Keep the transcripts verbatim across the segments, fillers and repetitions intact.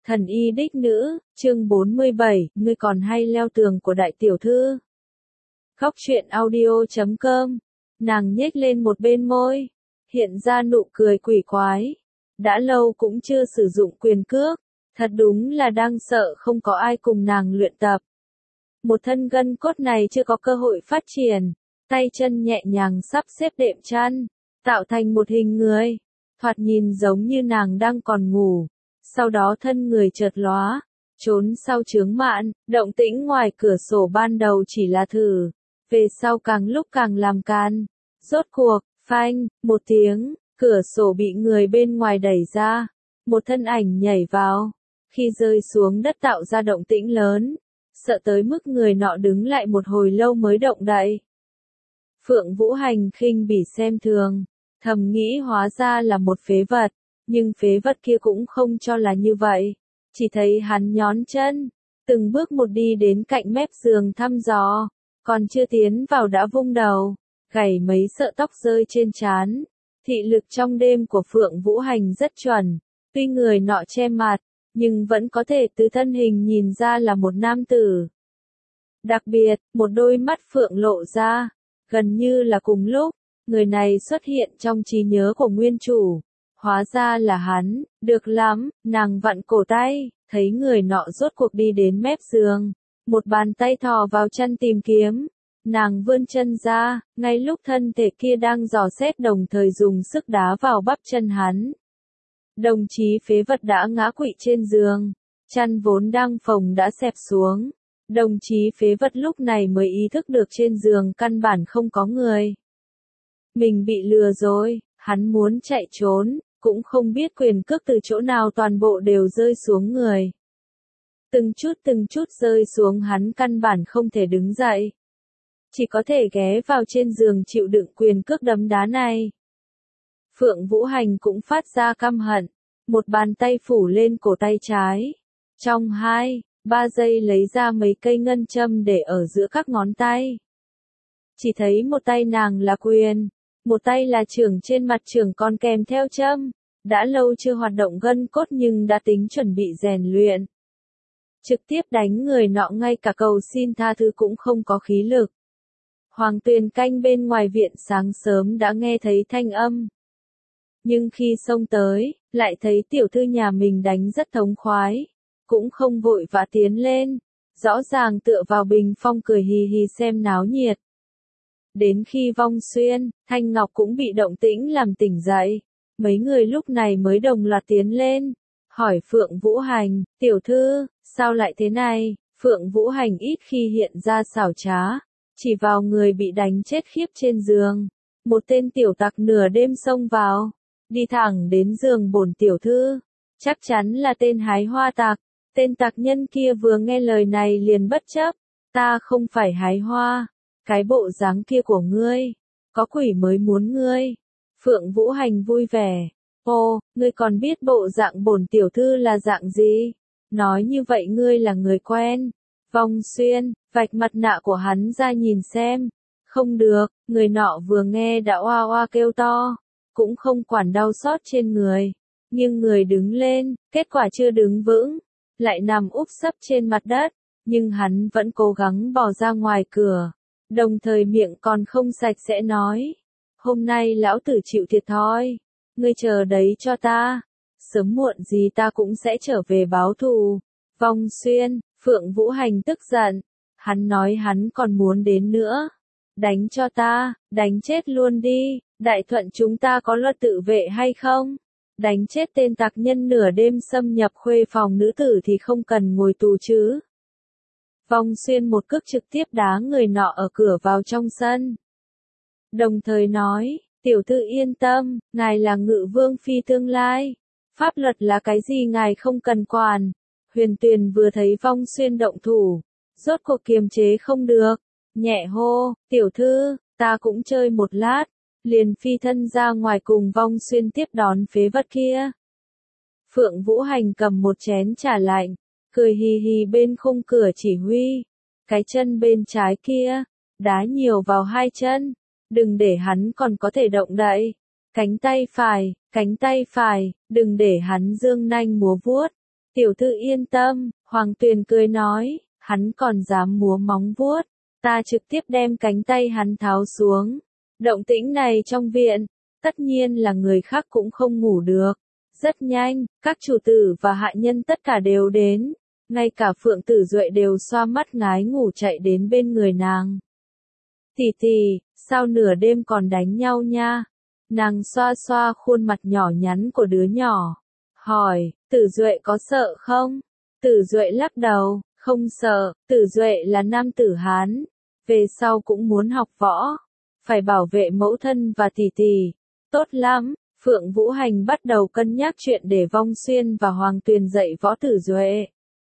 Thần y đích nữ, chương bốn mươi bảy, ngươi còn hay leo tường của đại tiểu thư. Khóc chuyện audio chấm com, nàng nhếch lên một bên môi, hiện ra nụ cười quỷ quái. Đã lâu cũng chưa sử dụng quyền cước, thật đúng là đang sợ không có ai cùng nàng luyện tập. Một thân gân cốt này chưa có cơ hội phát triển, tay chân nhẹ nhàng sắp xếp đệm chăn, tạo thành một hình người, thoạt nhìn giống như nàng đang còn ngủ. Sau đó thân người chợt lóa, trốn sau chướng mạn, động tĩnh ngoài cửa sổ ban đầu chỉ là thử, về sau càng lúc càng làm can. Rốt cuộc, phanh, một tiếng, cửa sổ bị người bên ngoài đẩy ra, một thân ảnh nhảy vào, khi rơi xuống đất tạo ra động tĩnh lớn, sợ tới mức người nọ đứng lại một hồi lâu mới động đậy. Phượng Vũ Hành khinh bỉ xem thường, thầm nghĩ hóa ra là một phế vật. Nhưng phế vật kia cũng không cho là như vậy, chỉ thấy hắn nhón chân, từng bước một đi đến cạnh mép giường thăm dò, còn chưa tiến vào đã vung đầu, gảy mấy sợi tóc rơi trên trán. Thị lực trong đêm của Phượng Vũ Hành rất chuẩn, tuy người nọ che mặt, nhưng vẫn có thể từ thân hình nhìn ra là một nam tử. Đặc biệt, một đôi mắt Phượng lộ ra, gần như là cùng lúc, người này xuất hiện trong trí nhớ của nguyên chủ. Hóa ra là hắn, được lắm, nàng vặn cổ tay, thấy người nọ rốt cuộc đi đến mép giường, một bàn tay thò vào chân tìm kiếm, nàng vươn chân ra, ngay lúc thân thể kia đang dò xét đồng thời dùng sức đá vào bắp chân hắn. Đồng chí phế vật đã ngã quỵ trên giường, chăn vốn đang phồng đã xẹp xuống, đồng chí phế vật lúc này mới ý thức được trên giường căn bản không có người. Mình bị lừa rồi, hắn muốn chạy trốn. Cũng không biết quyền cước từ chỗ nào toàn bộ đều rơi xuống người. Từng chút từng chút rơi xuống hắn căn bản không thể đứng dậy. Chỉ có thể ghé vào trên giường chịu đựng quyền cước đấm đá này. Phượng Vũ Hành cũng phát ra căm hận. Một bàn tay phủ lên cổ tay trái. Trong hai, ba giây lấy ra mấy cây ngân châm để ở giữa các ngón tay. Chỉ thấy một tay nàng là quyền. Một tay là chưởng trên mặt chưởng còn kèm theo châm, đã lâu chưa hoạt động gân cốt nhưng đã tính chuẩn bị rèn luyện. Trực tiếp đánh người nọ ngay cả cầu xin tha thứ cũng không có khí lực. Hoàng Tuyền canh bên ngoài viện sáng sớm đã nghe thấy thanh âm. Nhưng khi xông tới, lại thấy tiểu thư nhà mình đánh rất thống khoái, cũng không vội vã tiến lên, rõ ràng tựa vào bình phong cười hì hì xem náo nhiệt. Đến khi Vong Xuyên, Thanh Ngọc cũng bị động tĩnh làm tỉnh dậy. Mấy người lúc này mới đồng loạt tiến lên. Hỏi Phượng Vũ Hành, tiểu thư, sao lại thế này? Phượng Vũ Hành ít khi hiện ra xảo trá. Chỉ vào người bị đánh chết khiếp trên giường. Một tên tiểu tặc nửa đêm xông vào. Đi thẳng đến giường bổn tiểu thư. Chắc chắn là tên hái hoa tặc. Tên tặc nhân kia vừa nghe lời này liền bất chấp. Ta không phải hái hoa. Cái bộ dáng kia của ngươi, có quỷ mới muốn ngươi. Phượng Vũ Hành vui vẻ. Ồ, ngươi còn biết bộ dạng bổn tiểu thư là dạng gì? Nói như vậy ngươi là người quen. Vong Xuyên, vạch mặt nạ của hắn ra nhìn xem. Không được, người nọ vừa nghe đã oa oa kêu to. Cũng không quản đau xót trên người. Nhưng người đứng lên, kết quả chưa đứng vững. Lại nằm úp sấp trên mặt đất. Nhưng hắn vẫn cố gắng bỏ ra ngoài cửa. Đồng thời miệng còn không sạch sẽ nói. Hôm nay lão tử chịu thiệt thòi. Ngươi chờ đấy cho ta. Sớm muộn gì ta cũng sẽ trở về báo thù. Vong Xuyên, Phượng Vũ Hành tức giận. Hắn nói hắn còn muốn đến nữa. Đánh cho ta, đánh chết luôn đi. Đại Thuận chúng ta có luật tự vệ hay không? Đánh chết tên tặc nhân nửa đêm xâm nhập khuê phòng nữ tử thì không cần ngồi tù chứ. Vong Xuyên một cước trực tiếp đá người nọ ở cửa vào trong sân. Đồng thời nói, tiểu thư yên tâm, ngài là ngự vương phi tương lai. Pháp luật là cái gì ngài không cần quản. Huyền Tuyền vừa thấy Vong Xuyên động thủ, rốt cuộc kiềm chế không được. Nhẹ hô, tiểu thư, ta cũng chơi một lát. Liền phi thân ra ngoài cùng Vong Xuyên tiếp đón phế vật kia. Phượng Vũ Hành cầm một chén trà lạnh. Cười hì hì bên khung cửa chỉ huy. Cái chân bên trái kia, đá nhiều vào hai chân. Đừng để hắn còn có thể động đậy. Cánh tay phải, cánh tay phải, đừng để hắn dương nanh múa vuốt. Tiểu thư yên tâm, Hoàng Tuyền cười nói, hắn còn dám múa móng vuốt, ta trực tiếp đem cánh tay hắn tháo xuống. Động tĩnh này trong viện, tất nhiên là người khác cũng không ngủ được. Rất nhanh, các chủ tử và hạ nhân tất cả đều đến, ngay cả Phượng Tử Duệ đều xoa mắt ngái ngủ chạy đến bên người nàng. Tỷ tỷ, sao nửa đêm còn đánh nhau nha? Nàng xoa xoa khuôn mặt nhỏ nhắn của đứa nhỏ, hỏi, Tử Duệ có sợ không? Tử Duệ lắc đầu, không sợ, Tử Duệ là nam tử Hán, về sau cũng muốn học võ, phải bảo vệ mẫu thân và tỷ tỷ. Tốt lắm, Phượng Vũ Hành bắt đầu cân nhắc chuyện để Vong Xuyên và Hoàng Tuyền dạy võ Tử Duệ.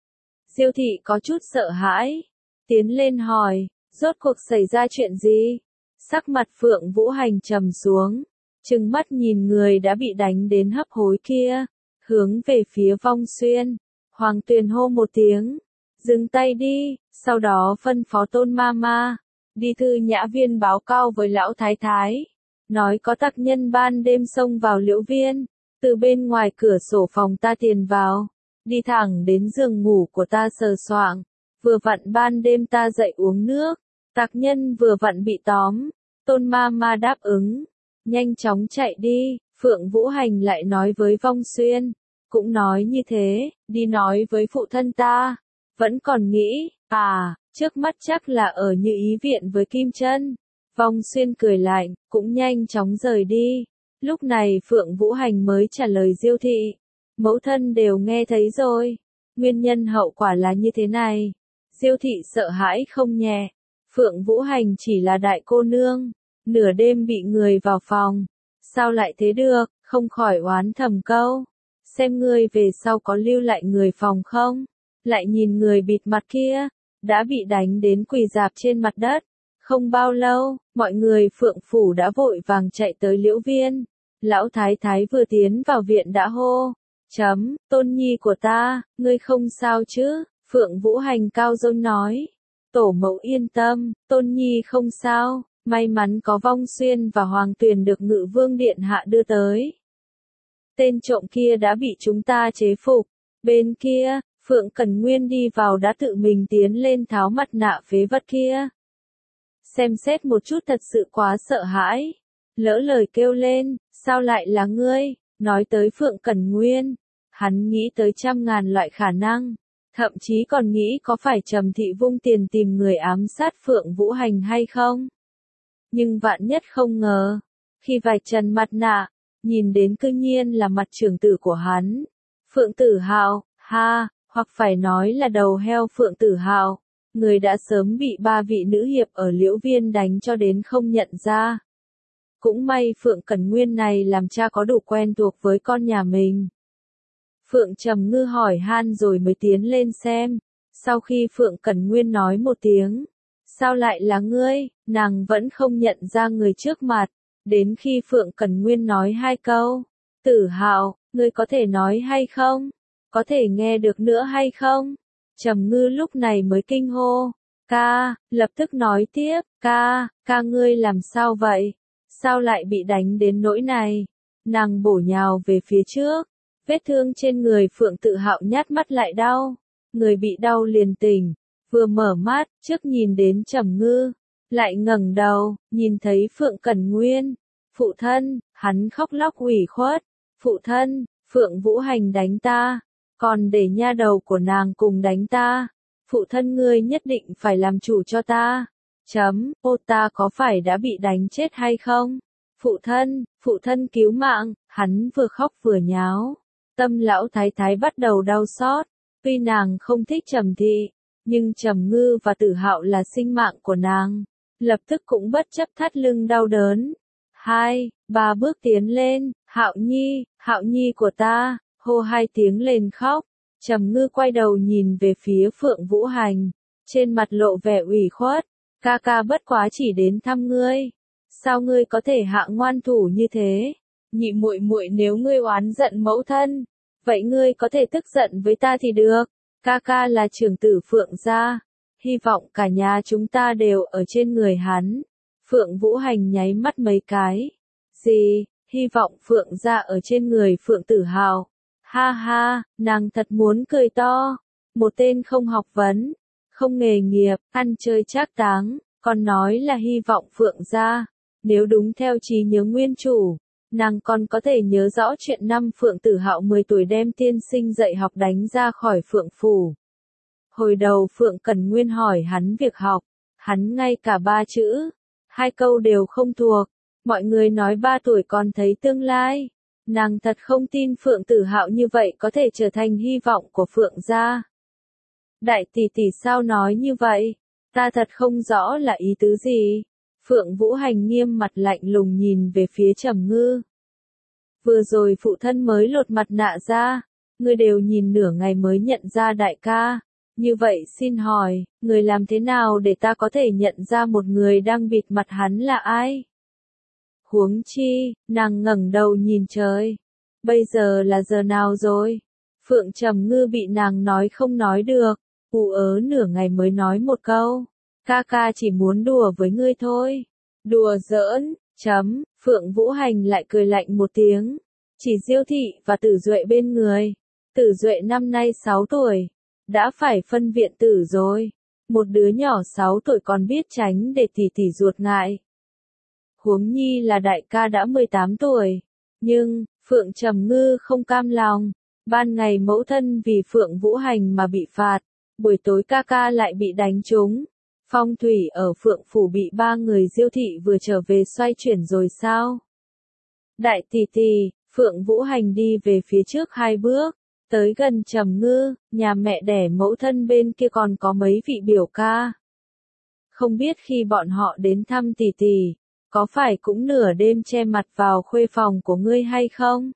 Diêu thị có chút sợ hãi, tiến lên hỏi, rốt cuộc xảy ra chuyện gì? Sắc mặt Phượng Vũ Hành trầm xuống, trừng mắt nhìn người đã bị đánh đến hấp hối kia, hướng về phía Vong Xuyên. Hoàng Tuyền hô một tiếng, dừng tay đi, sau đó phân phó Tôn ma ma, đi thư nhã viên báo cáo với lão thái thái, nói có tặc nhân ban đêm xông vào liễu viên, từ bên ngoài cửa sổ phòng ta tiền vào, đi thẳng đến giường ngủ của ta sờ soạng, vừa vặn ban đêm ta dậy uống nước, tặc nhân vừa vặn bị tóm. Tôn ma ma đáp ứng, nhanh chóng chạy đi. Phượng Vũ Hành lại nói với Vong Xuyên, cũng nói như thế, đi nói với phụ thân ta. Vẫn còn nghĩ, à, trước mắt chắc là ở Như Ý viện với Kim Chân. Vong Xuyên cười lạnh, cũng nhanh chóng rời đi. Lúc này Phượng Vũ Hành mới trả lời Diêu thị, mẫu thân đều nghe thấy rồi, nguyên nhân hậu quả là như thế này. Diêu thị sợ hãi không nhẹ, Phượng Vũ Hành chỉ là đại cô nương, nửa đêm bị người vào phòng, sao lại thế được, không khỏi oán thầm câu, xem ngươi về sau có lưu lại người phòng không. Lại nhìn người bịt mặt kia, đã bị đánh đến quỳ rạp trên mặt đất. Không bao lâu, mọi người Phượng phủ đã vội vàng chạy tới liễu viên. Lão thái thái vừa tiến vào viện đã hô, chấm, Tôn nhi của ta, ngươi không sao chứ? Phượng Vũ Hành cao rôn nói, tổ mẫu yên tâm, Tôn nhi không sao, may mắn có Vong Xuyên và Hoàng Tuyền được Ngự Vương điện hạ đưa tới. Tên trộm kia đã bị chúng ta chế phục. Bên kia, Phượng Cẩn Nguyên đi vào đã tự mình tiến lên tháo mặt nạ phế vật kia. Xem xét một chút thật sự quá sợ hãi. Lỡ lời kêu lên, sao lại là ngươi? Nói tới Phượng Cẩn Nguyên, hắn nghĩ tới trăm ngàn loại khả năng. Thậm chí còn nghĩ có phải Trầm Thị vung tiền tìm người ám sát Phượng Vũ Hành hay không? Nhưng vạn nhất không ngờ, khi vạch trần mặt nạ, nhìn đến cư nhiên là mặt trưởng tử của hắn. Phượng Tử Hào, ha, hoặc phải nói là đầu heo Phượng Tử Hào, người đã sớm bị ba vị nữ hiệp ở liễu viên đánh cho đến không nhận ra. Cũng may Phượng Cẩn Nguyên này làm cha có đủ quen thuộc với con nhà mình. Phượng Trầm Ngư hỏi han rồi mới tiến lên xem. Sau khi Phượng Cẩn Nguyên nói một tiếng, sao lại là ngươi, nàng vẫn không nhận ra người trước mặt. Đến khi Phượng Cẩn Nguyên nói hai câu, Tử Hào, ngươi có thể nói hay không? Có thể nghe được nữa hay không? Trầm Ngư lúc này mới kinh hô, ca, lập tức nói tiếp, ca, ca ngươi làm sao vậy? Sao lại bị đánh đến nỗi này? Nàng bổ nhào về phía trước, vết thương trên người Phượng Tự Hạo nhát mắt lại đau, người bị đau liền tỉnh, vừa mở mắt, trước nhìn đến Trầm Ngư, lại ngẩng đầu, nhìn thấy Phượng Cẩn Nguyên, phụ thân, hắn khóc lóc ủy khuất, phụ thân, Phượng Vũ Hành đánh ta, còn để nha đầu của nàng cùng đánh ta, phụ thân ngươi nhất định phải làm chủ cho ta. Chấm, ô ta có phải đã bị đánh chết hay không? Phụ thân, phụ thân cứu mạng, hắn vừa khóc vừa nháo. Tâm lão thái thái bắt đầu đau xót, tuy nàng không thích Trầm Thị, nhưng Trầm Ngư và Tử Hạo là sinh mạng của nàng, lập tức cũng bất chấp thắt lưng đau đớn. Hai, ba bước tiến lên, Hạo Nhi, Hạo Nhi của ta, hô hai tiếng lên khóc. Trầm Ngư quay đầu nhìn về phía Phượng Vũ Hành, trên mặt lộ vẻ ủy khuất, ca ca bất quá chỉ đến thăm ngươi, sao ngươi có thể hạ ngoan thủ như thế? Nhị muội muội nếu ngươi oán giận mẫu thân, vậy ngươi có thể tức giận với ta thì được, ca ca là trưởng tử Phượng gia, hy vọng cả nhà chúng ta đều ở trên người hắn. Phượng Vũ Hành nháy mắt mấy cái, gì, hy vọng Phượng gia ở trên người Phượng Tử Hào, Ha ha, nàng thật muốn cười to. Một tên không học vấn, không nghề nghiệp, ăn chơi trác táng, còn nói là hy vọng Phượng gia. Nếu đúng theo trí nhớ nguyên chủ, nàng còn có thể nhớ rõ chuyện năm Phượng Tử Hạo mười tuổi đem tiên sinh dạy học đánh ra khỏi Phượng phủ. Hồi đầu Phượng Cẩn Nguyên hỏi hắn việc học, hắn ngay cả ba chữ, hai câu đều không thuộc. Mọi người nói ba tuổi còn thấy tương lai. Nàng thật không tin Phượng Tử Hạo như vậy có thể trở thành hy vọng của Phượng gia. Đại tỷ tỷ sao nói như vậy? Ta thật không rõ là ý tứ gì. Phượng Vũ Hành nghiêm mặt lạnh lùng nhìn về phía Trầm Ngư. Vừa rồi phụ thân mới lột mặt nạ ra, ngươi đều nhìn nửa ngày mới nhận ra đại ca. Như vậy xin hỏi, người làm thế nào để ta có thể nhận ra một người đang bịt mặt hắn là ai? Huống chi, nàng ngẩng đầu nhìn trời. Bây giờ là giờ nào rồi? Phượng Trầm Ngư bị nàng nói không nói được, ù ớ nửa ngày mới nói một câu. Ca ca chỉ muốn đùa với ngươi thôi. Đùa giỡn, chấm, Phượng Vũ Hành lại cười lạnh một tiếng. Chỉ Diêu thị và Tử Duệ bên người. Tử Duệ năm nay sáu tuổi, đã phải phân viện tử rồi. Một đứa nhỏ sáu tuổi còn biết tránh để tỷ tỷ ruột ngại. Huống nhi là đại ca đã mười tám tuổi. Nhưng, Phượng Trầm Ngư không cam lòng. Ban ngày mẫu thân vì Phượng Vũ Hành mà bị phạt, buổi tối ca ca lại bị đánh trúng. Phong thủy ở Phượng phủ bị ba người Diêu thị vừa trở về xoay chuyển rồi sao? Đại tỷ tỷ, Phượng Vũ Hành đi về phía trước hai bước, tới gần Trầm Ngư, nhà mẹ đẻ mẫu thân bên kia còn có mấy vị biểu ca. Không biết khi bọn họ đến thăm tỷ tỷ, có phải cũng nửa đêm che mặt vào khuê phòng của ngươi hay không?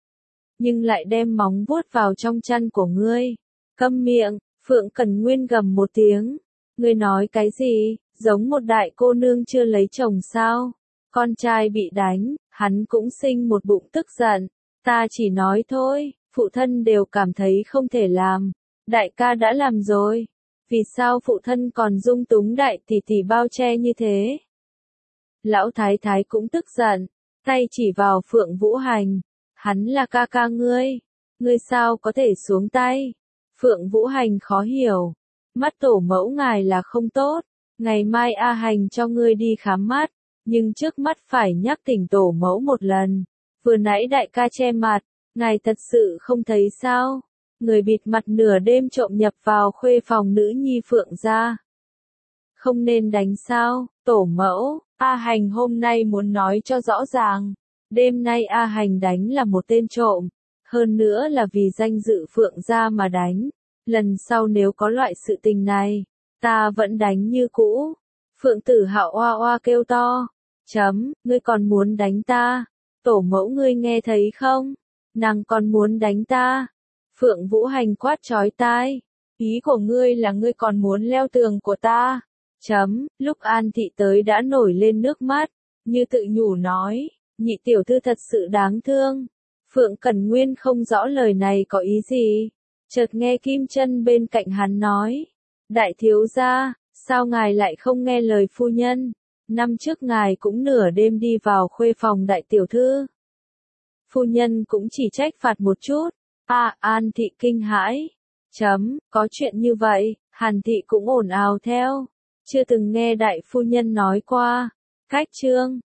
Nhưng lại đem móng vuốt vào trong chăn của ngươi. Câm miệng, Phượng Cẩn Nguyên gầm một tiếng. Ngươi nói cái gì, giống một đại cô nương chưa lấy chồng sao? Con trai bị đánh, hắn cũng sinh một bụng tức giận. Ta chỉ nói thôi, phụ thân đều cảm thấy không thể làm. Đại ca đã làm rồi. Vì sao phụ thân còn dung túng đại tỷ tỷ bao che như thế? Lão thái thái cũng tức giận, tay chỉ vào Phượng Vũ Hành. Hắn là ca ca ngươi. Ngươi sao có thể xuống tay? Phượng Vũ Hành khó hiểu. Mắt tổ mẫu ngài là không tốt. Ngày mai A Hành cho ngươi đi khám mắt. Nhưng trước mắt phải nhắc tỉnh tổ mẫu một lần. Vừa nãy đại ca che mặt. Ngài thật sự không thấy sao? Người bịt mặt nửa đêm trộm nhập vào khuê phòng nữ nhi Phượng gia. Không nên đánh sao? Tổ mẫu, A Hành hôm nay muốn nói cho rõ ràng. Đêm nay A Hành đánh là một tên trộm. Hơn nữa là vì danh dự Phượng gia mà đánh. Lần sau nếu có loại sự tình này, ta vẫn đánh như cũ. Phượng Tử Hạo oa oa kêu to. Chấm, ngươi còn muốn đánh ta? Tổ mẫu ngươi nghe thấy không? Nàng còn muốn đánh ta. Phượng Vũ Hành quát chói tai. Ý của ngươi là ngươi còn muốn leo tường của ta. Chấm, lúc An Thị tới đã nổi lên nước mắt, như tự nhủ nói, nhị tiểu thư thật sự đáng thương. Phượng Cẩn Nguyên không rõ lời này có ý gì. Chợt nghe Kim Chân bên cạnh hắn nói. Đại thiếu gia, sao ngài lại không nghe lời phu nhân? Năm trước ngài cũng nửa đêm đi vào khuê phòng đại tiểu thư. Phu nhân cũng chỉ trách phạt một chút. À, An Thị kinh hãi. Chấm, có chuyện như vậy, Hàn Thị cũng ồn ào theo. Chưa từng nghe đại phu nhân nói qua. Cách chương.